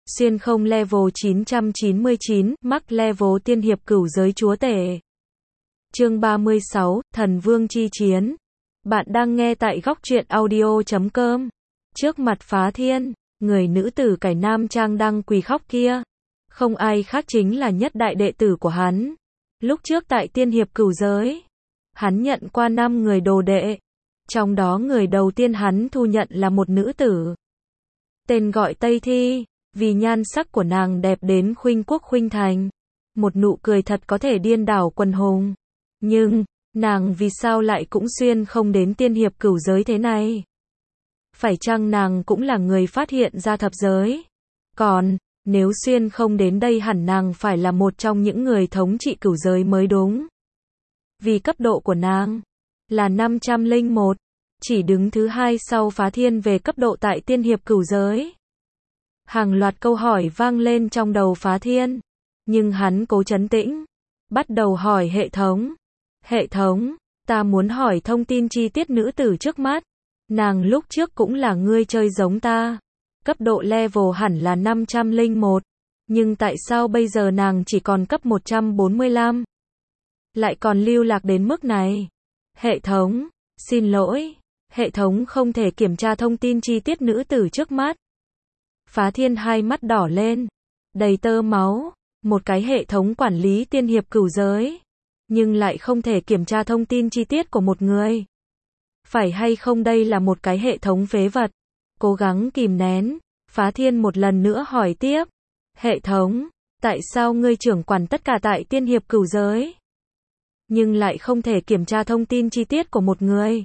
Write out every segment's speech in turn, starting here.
Xuyên không level 999, mắc level tiên hiệp cửu giới chúa tể. Chương 36, Thần Vương chi chiến. Bạn đang nghe tại góc truyện audio.com. Trước mặt Phá Thiên, người nữ tử cải nam trang đang quỳ khóc kia, không ai khác chính là nhất đại đệ tử của hắn. Lúc trước tại tiên hiệp cửu giới, hắn nhận qua 5 người đồ đệ. Trong đó người đầu tiên hắn thu nhận là một nữ tử, tên gọi Tây Thi, vì nhan sắc của nàng đẹp đến khuynh quốc khuynh thành. Một nụ cười thật có thể điên đảo quần hùng. Nhưng, nàng vì sao lại cũng xuyên không đến tiên hiệp cửu giới thế này? Phải chăng nàng cũng là người phát hiện ra thập giới? Còn, nếu xuyên không đến đây hẳn nàng phải là một trong những người thống trị cửu giới mới đúng. Vì cấp độ của nàng là 501, chỉ đứng thứ 2 sau Phá Thiên về cấp độ tại tiên hiệp cửu giới. Hàng loạt câu hỏi vang lên trong đầu Phá Thiên, nhưng hắn cố trấn tĩnh, bắt đầu hỏi hệ thống. Hệ thống, ta muốn hỏi thông tin chi tiết nữ tử trước mắt. Nàng lúc trước cũng là người chơi giống ta. Cấp độ level hẳn là 501, nhưng tại sao bây giờ nàng chỉ còn cấp 145? Lại còn lưu lạc đến mức này? Hệ thống, xin lỗi, hệ thống không thể kiểm tra thông tin chi tiết nữ tử trước mắt. Phá Thiên hai mắt đỏ lên, đầy tơ máu, một cái hệ thống quản lý tiên hiệp cửu giới, nhưng lại không thể kiểm tra thông tin chi tiết của một người. Phải hay không đây là một cái hệ thống phế vật? Cố gắng kìm nén, Phá Thiên một lần nữa hỏi tiếp. Hệ thống, tại sao ngươi trưởng quản tất cả tại tiên hiệp cửu giới, nhưng lại không thể kiểm tra thông tin chi tiết của một người?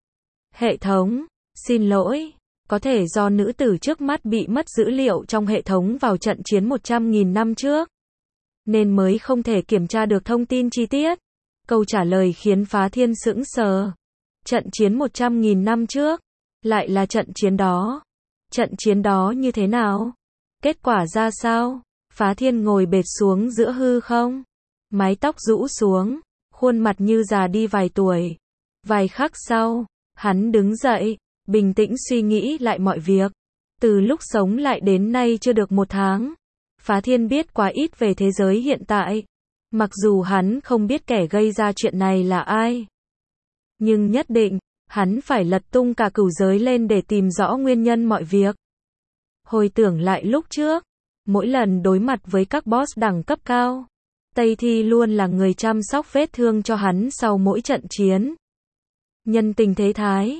Hệ thống, xin lỗi, có thể do nữ tử trước mắt bị mất dữ liệu trong hệ thống vào trận chiến 100.000 năm trước, nên mới không thể kiểm tra được thông tin chi tiết. Câu trả lời khiến Phá Thiên sững sờ. Trận chiến 100.000 năm trước, lại là trận chiến đó. Trận chiến đó như thế nào? Kết quả ra sao? Phá Thiên ngồi bệt xuống giữa hư không, mái tóc rũ xuống, khuôn mặt như già đi vài tuổi. Vài khắc sau, hắn đứng dậy, bình tĩnh suy nghĩ lại mọi việc. Từ lúc sống lại đến nay chưa được 1 tháng, Phá Thiên biết quá ít về thế giới hiện tại. Mặc dù hắn không biết kẻ gây ra chuyện này là ai, nhưng nhất định, hắn phải lật tung cả cửu giới lên để tìm rõ nguyên nhân mọi việc. Hồi tưởng lại lúc trước, mỗi lần đối mặt với các boss đẳng cấp cao, Tây Thi luôn là người chăm sóc vết thương cho hắn sau mỗi trận chiến. Nhân tình thế thái,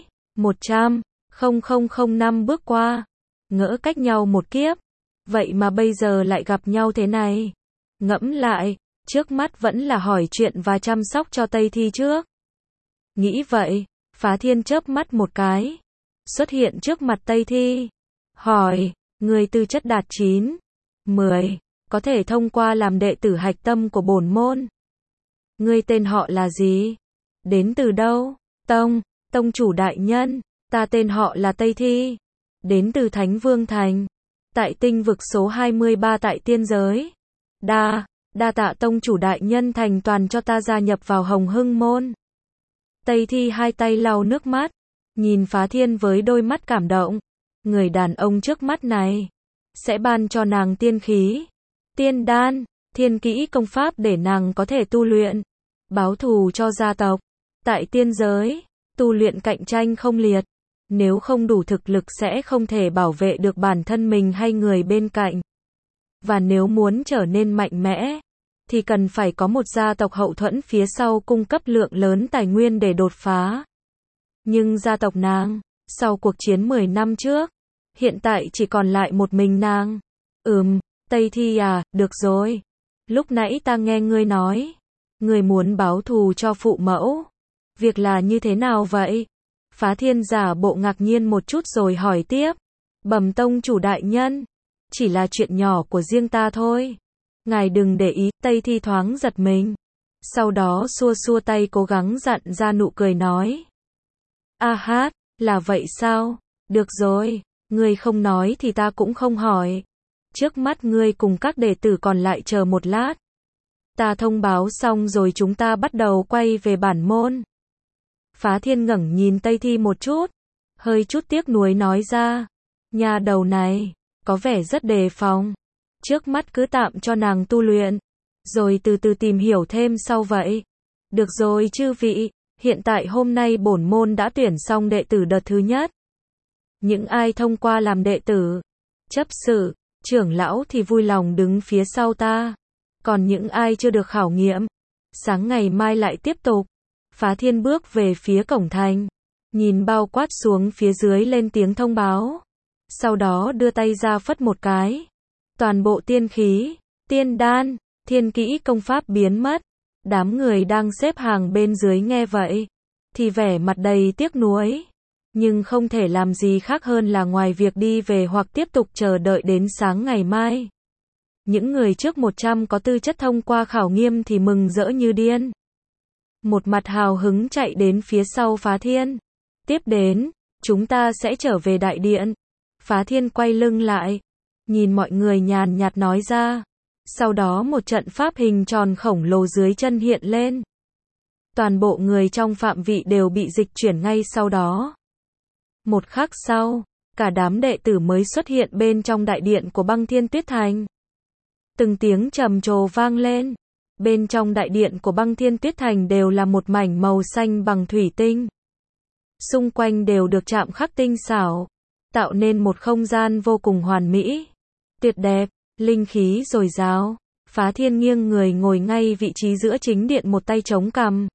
100,000 năm bước qua, ngỡ cách nhau một kiếp, vậy mà bây giờ lại gặp nhau thế này. Ngẫm lại, trước mắt vẫn là hỏi chuyện và chăm sóc cho Tây Thi trước. Nghĩ vậy, Phá Thiên chớp mắt một cái, xuất hiện trước mặt Tây Thi, hỏi, người tư chất đạt 9, 10, có thể thông qua làm đệ tử hạch tâm của bổn môn. Ngươi tên họ là gì? Đến từ đâu? Tông chủ đại nhân, ta tên họ là Tây Thi, đến từ Thánh Vương Thành, tại tinh vực số 23 tại tiên giới. Đa tạ tông chủ đại nhân thành toàn cho ta gia nhập vào Hồng Hưng môn. Tây Thi hai tay lau nước mắt, nhìn Phá Thiên với đôi mắt cảm động. Người đàn ông trước mắt này sẽ ban cho nàng tiên khí, tiên đan, thiên kỹ công pháp để nàng có thể tu luyện, báo thù cho gia tộc. Tại tiên giới, tu luyện cạnh tranh không liệt, nếu không đủ thực lực sẽ không thể bảo vệ được bản thân mình hay người bên cạnh. Và nếu muốn trở nên mạnh mẽ, thì cần phải có một gia tộc hậu thuẫn phía sau cung cấp lượng lớn tài nguyên để đột phá. Nhưng gia tộc nàng, sau cuộc chiến 10 năm trước, hiện tại chỉ còn lại một mình nàng. Tây Thi à, được rồi. Lúc nãy ta nghe ngươi nói, ngươi muốn báo thù cho phụ mẫu. Việc là như thế nào vậy? Phá Thiên giả bộ ngạc nhiên một chút rồi hỏi tiếp. Bẩm tông chủ đại nhân, chỉ là chuyện nhỏ của riêng ta thôi. Ngài đừng để ý. Tây Thi thoáng giật mình, sau đó xua xua tay cố gắng dặn ra nụ cười nói. Là vậy sao? Được rồi, ngươi không nói thì ta cũng không hỏi. Trước mắt ngươi cùng các đệ tử còn lại chờ một lát. Ta thông báo xong rồi chúng ta bắt đầu quay về bản môn. Phá Thiên ngẩng nhìn Tây Thi một chút, hơi chút tiếc nuối nói ra. Nhà đầu này, có vẻ rất đề phòng. Trước mắt cứ tạm cho nàng tu luyện, rồi từ từ tìm hiểu thêm sau vậy. Được rồi chư vị, hiện tại hôm nay bổn môn đã tuyển xong đệ tử đợt thứ nhất. Những ai thông qua làm đệ tử, chấp sự, trưởng lão thì vui lòng đứng phía sau ta. Còn những ai chưa được khảo nghiệm, sáng ngày mai lại tiếp tục. Phá Thiên bước về phía cổng thành, nhìn bao quát xuống phía dưới lên tiếng thông báo. Sau đó đưa tay ra phất một cái. Toàn bộ tiên khí, tiên đan, thiên kỹ công pháp biến mất. Đám người đang xếp hàng bên dưới nghe vậy, thì vẻ mặt đầy tiếc nuối. Nhưng không thể làm gì khác hơn là ngoài việc đi về hoặc tiếp tục chờ đợi đến sáng ngày mai. Những người trước 100 có tư chất thông qua khảo nghiệm thì mừng rỡ như điên. Một mặt hào hứng chạy đến phía sau Phá Thiên. Tiếp đến, chúng ta sẽ trở về đại điện. Phá Thiên quay lưng lại, nhìn mọi người nhàn nhạt nói ra. Sau đó một trận pháp hình tròn khổng lồ dưới chân hiện lên. Toàn bộ người trong phạm vị đều bị dịch chuyển ngay sau đó. Một khắc sau, cả đám đệ tử mới xuất hiện bên trong đại điện của Băng Thiên Tuyết Thành. Từng tiếng trầm trồ vang lên. Bên trong đại điện của Băng Thiên Tuyết Thành đều là một mảnh màu xanh bằng thủy tinh. Xung quanh đều được chạm khắc tinh xảo, tạo nên một không gian vô cùng hoàn mỹ, tuyệt đẹp, linh khí dồi dào. Phá Thiên nghiêng người ngồi ngay vị trí giữa chính điện, một tay chống cằm,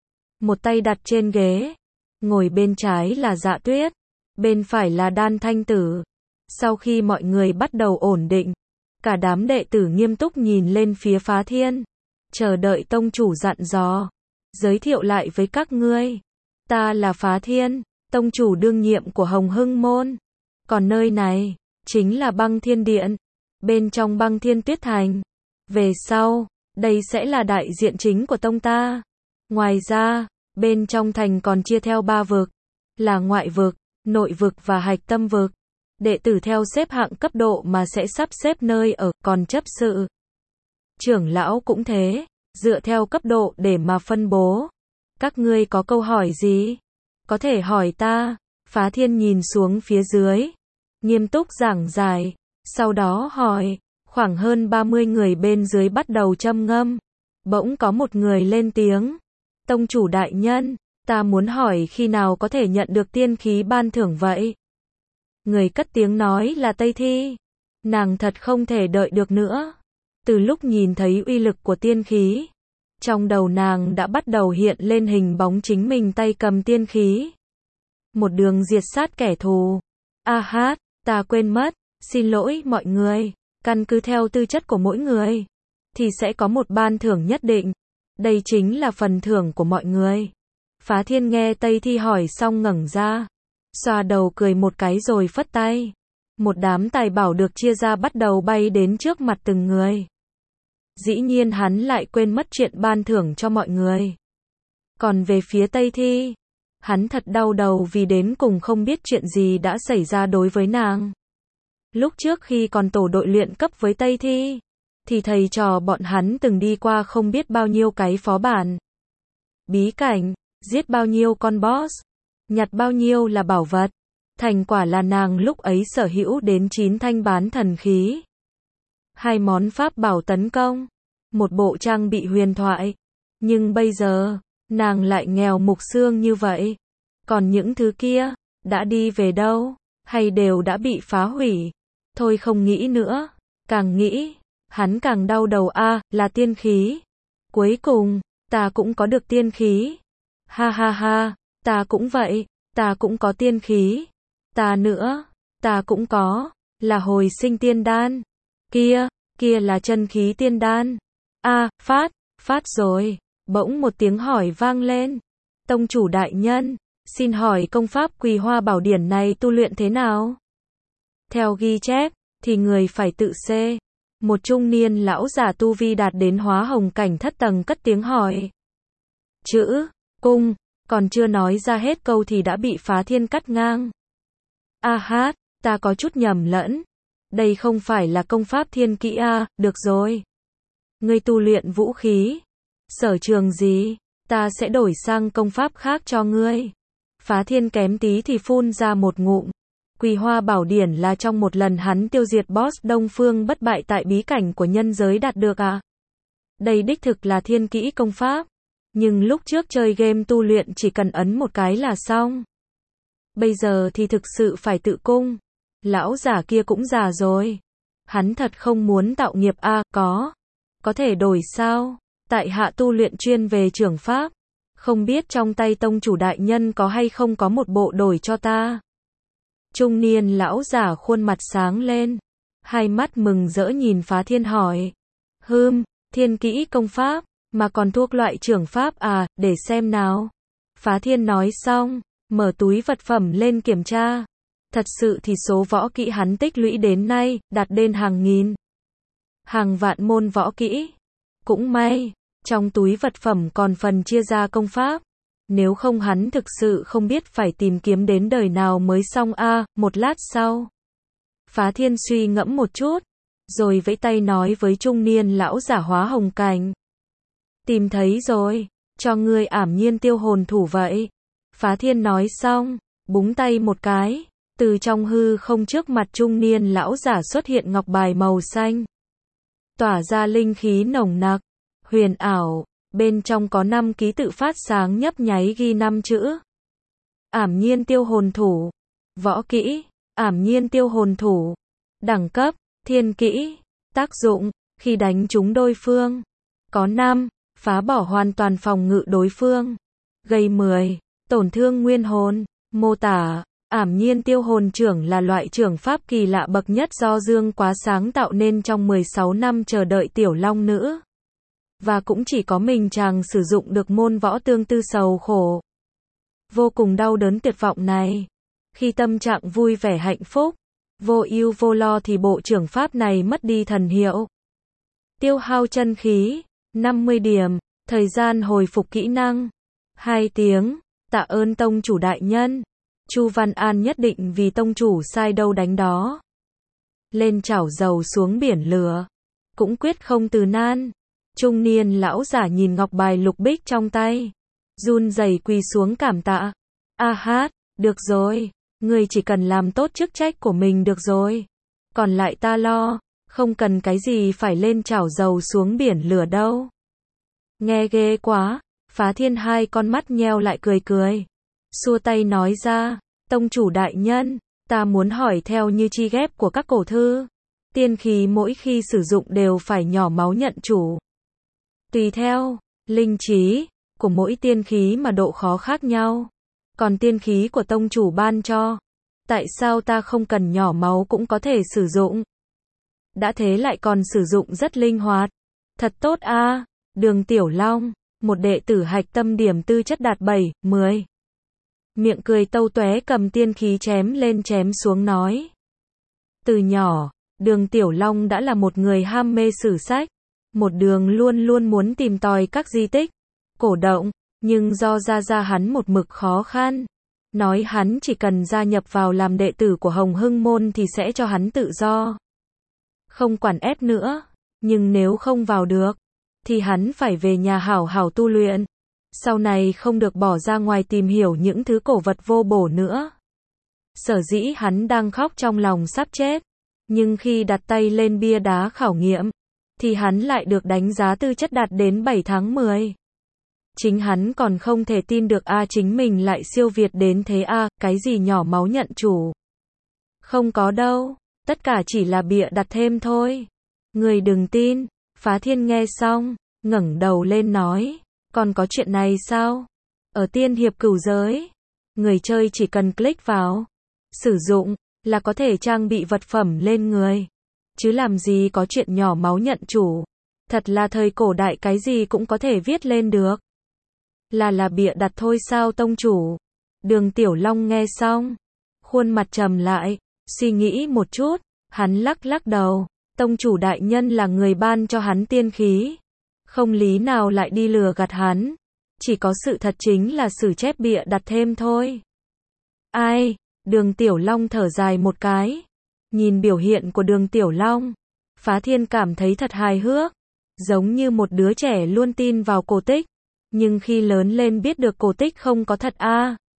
một tay đặt trên ghế. Ngồi bên trái là Dạ Tuyết, bên phải là Đan Thanh Tử. Sau khi mọi người bắt đầu ổn định, cả đám đệ tử nghiêm túc nhìn lên phía Phá Thiên, chờ đợi tông chủ dặn dò. Giới thiệu lại với các ngươi, ta là Phá Thiên, tông chủ đương nhiệm của Hồng Hưng Môn. Còn nơi này, chính là Băng Thiên Điện, bên trong Băng Thiên Tuyết Thành. Về sau, đây sẽ là đại diện chính của tông ta. Ngoài ra, bên trong thành còn chia theo 3 vực, là ngoại vực, nội vực và hạch tâm vực. Đệ tử theo xếp hạng cấp độ mà sẽ sắp xếp nơi ở, còn chấp sự, trưởng lão cũng thế, dựa theo cấp độ để mà phân bố. Các ngươi có câu hỏi gì? Có thể hỏi ta. Phá Thiên nhìn xuống phía dưới, nghiêm túc giảng giải, sau đó hỏi. Khoảng hơn 30 người bên dưới bắt đầu châm ngâm. Bỗng có một người lên tiếng. Tông chủ đại nhân, ta muốn hỏi khi nào có thể nhận được tiên khí ban thưởng vậy? Người cất tiếng nói là Tây Thi. Nàng thật không thể đợi được nữa. Từ lúc nhìn thấy uy lực của tiên khí, trong đầu nàng đã bắt đầu hiện lên hình bóng chính mình tay cầm tiên khí. Một đường diệt sát kẻ thù. Ta quên mất, xin lỗi mọi người. Căn cứ theo tư chất của mỗi người, thì sẽ có một ban thưởng nhất định. Đây chính là phần thưởng của mọi người. Phá Thiên nghe Tây Thi hỏi xong ngẩng ra, xoa đầu cười một cái rồi phất tay. Một đám tài bảo được chia ra bắt đầu bay đến trước mặt từng người. Dĩ nhiên hắn lại quên mất chuyện ban thưởng cho mọi người. Còn về phía Tây Thi, hắn thật đau đầu vì đến cùng không biết chuyện gì đã xảy ra đối với nàng. Lúc trước khi còn tổ đội luyện cấp với Tây Thi, thì thầy trò bọn hắn từng đi qua không biết bao nhiêu cái phó bản, bí cảnh, giết bao nhiêu con boss, nhặt bao nhiêu là bảo vật. Thành quả là nàng lúc ấy sở hữu đến 9 thanh bán thần khí, 2 món pháp bảo tấn công, một bộ trang bị huyền thoại. Nhưng bây giờ, nàng lại nghèo mục xương như vậy. Còn những thứ kia, đã đi về đâu? Hay đều đã bị phá hủy? Thôi không nghĩ nữa. Càng nghĩ, hắn càng đau đầu. Là tiên khí. Cuối cùng, ta cũng có được tiên khí. Ha ha ha, ta cũng vậy, ta cũng có tiên khí. Ta nữa, ta cũng có, là hồi sinh tiên đan. Kia là chân khí tiên đan. Phát rồi. Bỗng một tiếng hỏi vang lên. Tông chủ đại nhân, xin hỏi công pháp Quỳ Hoa Bảo Điển này tu luyện thế nào? Theo ghi chép, thì người phải tự xê. Một trung niên lão già tu vi đạt đến hóa hồng cảnh thất tầng cất tiếng hỏi. Chữ, cung, còn chưa nói ra hết câu thì đã bị Phá Thiên cắt ngang. Ta có chút nhầm lẫn. Đây không phải là công pháp thiên kỹ được rồi. Ngươi tu luyện vũ khí, sở trường gì, ta sẽ đổi sang công pháp khác cho ngươi. Phá Thiên kém tí thì phun ra một ngụm. Quỳ Hoa Bảo Điển là trong một lần hắn tiêu diệt boss Đông Phương bất bại tại bí cảnh của nhân giới đạt được à? Đây đích thực là thiên kỹ công pháp. Nhưng lúc trước chơi game tu luyện chỉ cần ấn một cái là xong. Bây giờ thì thực sự phải tự cung. Lão giả kia cũng già rồi. Hắn thật không muốn tạo nghiệp a, có thể đổi sao? Tại hạ tu luyện chuyên về trưởng pháp. Không biết trong tay tông chủ đại nhân có hay không có một bộ đổi cho ta. Trung niên lão giả khuôn mặt sáng lên. Hai mắt mừng rỡ nhìn Phá Thiên hỏi. Thiên kỹ công pháp, mà còn thuộc loại trưởng pháp à, để xem nào. Phá Thiên nói xong, mở túi vật phẩm lên kiểm tra. Thật sự thì số võ kỹ hắn tích lũy đến nay, đạt đến hàng nghìn, hàng vạn môn võ kỹ. Cũng may, trong túi vật phẩm còn phần chia ra công pháp. Nếu không hắn thực sự không biết phải tìm kiếm đến đời nào mới xong a. Một lát sau, Phá Thiên suy ngẫm một chút, rồi vẫy tay nói với trung niên lão giả Hóa Hồng Cảnh. Tìm thấy rồi, cho ngươi Ảm Nhiên Tiêu Hồn Thủ vậy. Phá Thiên nói xong, búng tay một cái, từ trong hư không trước mặt trung niên lão giả xuất hiện ngọc bài màu xanh. Tỏa ra linh khí nồng nặc, huyền ảo, bên trong có 5 ký tự phát sáng nhấp nháy ghi 5 chữ. Ảm Nhiên Tiêu Hồn Thủ. Võ kỹ, Ảm Nhiên Tiêu Hồn Thủ. Đẳng cấp, thiên kỹ. Tác dụng, khi đánh trúng đối phương. Có 5, phá bỏ hoàn toàn phòng ngự đối phương. Gây 10, tổn thương nguyên hồn. Mô tả, Ảm Nhiên Tiêu Hồn Trưởng là loại trưởng pháp kỳ lạ bậc nhất do Dương Quá sáng tạo nên trong 16 năm chờ đợi tiểu long nữ. Và cũng chỉ có mình chàng sử dụng được môn võ tương tư sầu khổ. Vô cùng đau đớn tuyệt vọng này. Khi tâm trạng vui vẻ hạnh phúc, vô ưu vô lo thì bộ trưởng pháp này mất đi thần hiệu. Tiêu hao chân khí, 50 điểm, thời gian hồi phục kỹ năng, 2 tiếng, tạ ơn tông chủ đại nhân. Chu Văn An nhất định vì tông chủ sai đâu đánh đó. Lên chảo dầu xuống biển lửa, cũng quyết không từ nan. Trung niên lão giả nhìn ngọc bài lục bích trong tay, run rẩy quỳ xuống cảm tạ. A hát, được rồi, ngươi chỉ cần làm tốt chức trách của mình được rồi. Còn lại ta lo, không cần cái gì phải lên chảo dầu xuống biển lửa đâu. Nghe ghê quá, Phá Thiên hai con mắt nheo lại cười. Xua tay nói ra, tông chủ đại nhân, ta muốn hỏi theo như chi ghép của các cổ thư. Tiên khí mỗi khi sử dụng đều phải nhỏ máu nhận chủ. Tùy theo, linh trí của mỗi tiên khí mà độ khó khác nhau. Còn tiên khí của tông chủ ban cho, tại sao ta không cần nhỏ máu cũng có thể sử dụng? Đã thế lại còn sử dụng rất linh hoạt. Thật tốt a. Đường Tiểu Long, một đệ tử hạch tâm điểm tư chất đạt 7, 10. Miệng cười tâu tóe cầm tiên khí chém lên chém xuống nói. Từ nhỏ, Đường Tiểu Long đã là một người ham mê sử sách. Một đường luôn luôn muốn tìm tòi các di tích, cổ động, nhưng do gia hắn một mực khó khăn. Nói hắn chỉ cần gia nhập vào làm đệ tử của Hồng Hưng Môn thì sẽ cho hắn tự do. Không quản ép nữa, nhưng nếu không vào được, thì hắn phải về nhà hảo hảo tu luyện. Sau này không được bỏ ra ngoài tìm hiểu những thứ cổ vật vô bổ nữa. Sở dĩ hắn đang khóc trong lòng sắp chết, nhưng khi đặt tay lên bia đá khảo nghiệm, thì hắn lại được đánh giá tư chất đạt đến 7 tháng 10. Chính hắn còn không thể tin được chính mình lại siêu việt đến thế cái gì nhỏ máu nhận chủ. Không có đâu, tất cả chỉ là bịa đặt thêm thôi. Người đừng tin. Phá Thiên nghe xong, ngẩng đầu lên nói, còn có chuyện này sao? Ở tiên hiệp cửu giới, người chơi chỉ cần click vào, sử dụng, là có thể trang bị vật phẩm lên người. Chứ làm gì có chuyện nhỏ máu nhận chủ. Thật là thời cổ đại cái gì cũng có thể viết lên được. Là bịa đặt thôi sao tông chủ? Đường Tiểu Long nghe xong, khuôn mặt trầm lại, suy nghĩ một chút, hắn lắc đầu. Tông chủ đại nhân là người ban cho hắn tiên khí, không lý nào lại đi lừa gạt hắn. Chỉ có sự thật chính là sử chép bịa đặt thêm thôi. Ai? Đường Tiểu Long thở dài một cái. Nhìn biểu hiện của Đường Tiểu Long, Phá Thiên cảm thấy thật hài hước, giống như một đứa trẻ luôn tin vào cổ tích, nhưng khi lớn lên biết được cổ tích không có thật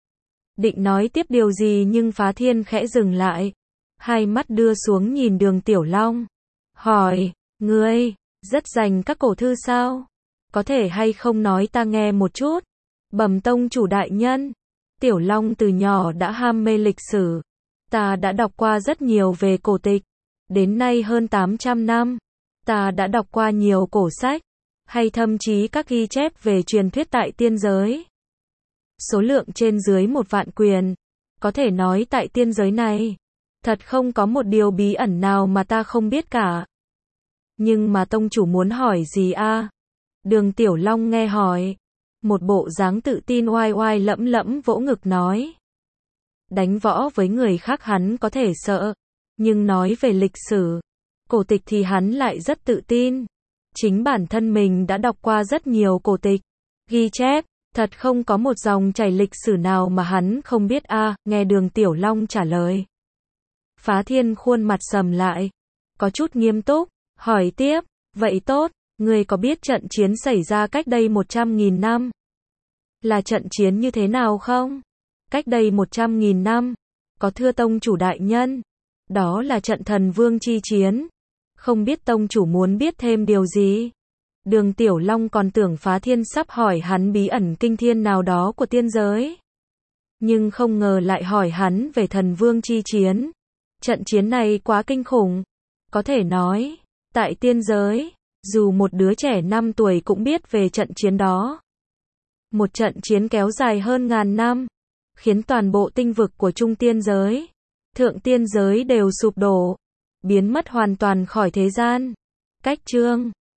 Định nói tiếp điều gì nhưng Phá Thiên khẽ dừng lại. Hai mắt đưa xuống nhìn Đường Tiểu Long. Hỏi, ngươi, rất dành các cổ thư sao? Có thể hay không nói ta nghe một chút? Bẩm tông chủ đại nhân. Tiểu Long từ nhỏ đã ham mê lịch sử. Ta đã đọc qua rất nhiều về cổ tịch. Đến nay hơn 800 năm. Ta đã đọc qua nhiều cổ sách. Hay thậm chí các ghi chép về truyền thuyết tại tiên giới. Số lượng trên dưới 1.000 quyển. Có thể nói tại tiên giới này. Thật không có một điều bí ẩn nào mà ta không biết cả. Nhưng mà tông chủ muốn hỏi gì a? Đường Tiểu Long nghe hỏi. Một bộ dáng tự tin oai oai lẫm lẫm vỗ ngực nói. Đánh võ với người khác hắn có thể sợ. Nhưng nói về lịch sử, cổ tịch thì hắn lại rất tự tin. Chính bản thân mình đã đọc qua rất nhiều cổ tịch, ghi chép, thật không có một dòng chảy lịch sử nào mà hắn không biết a. Nghe Đường Tiểu Long trả lời. Phá Thiên khuôn mặt sầm lại, có chút nghiêm túc, hỏi tiếp, vậy tốt, ngươi có biết trận chiến xảy ra cách đây 100.000 năm? Là trận chiến như thế nào không? Cách đây 100.000 năm, có thưa tông chủ đại nhân, đó là trận Thần Vương chi chiến. Không biết tông chủ muốn biết thêm điều gì? Đường Tiểu Long còn tưởng Phá Thiên sắp hỏi hắn bí ẩn kinh thiên nào đó của tiên giới. Nhưng không ngờ lại hỏi hắn về Thần Vương chi chiến. Trận chiến này quá kinh khủng. Có thể nói, tại tiên giới, dù một đứa trẻ 5 tuổi cũng biết về trận chiến đó. Một trận chiến kéo dài hơn ngàn năm, khiến toàn bộ tinh vực của trung tiên giới, thượng tiên giới đều sụp đổ, biến mất hoàn toàn khỏi thế gian. Cách chương